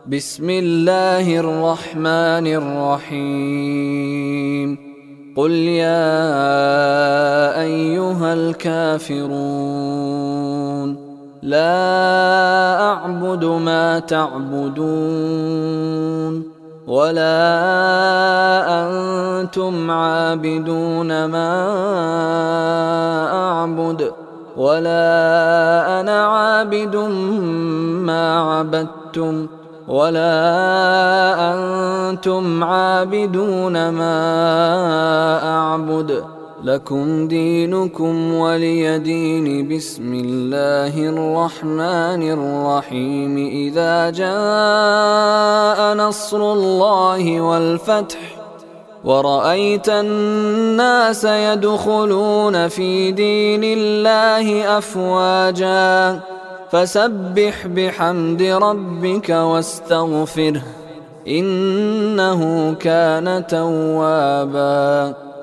بسم الله الرحمن الرحيم قل يا أيها الكافرون لا أعبد ما تعبدون ولا أنتم عابدون ما أعبد ولا أنا عابد ما عبدتم ولا أنتم عابدون ما أعبد لكم دينكم ولي دين. بسم الله الرحمن الرحيم إذا جاء نصر الله والفتح ورأيت الناس يدخلون في دين الله أفواجا فسبح بحمد ربك واستغفره إنه كان توابا.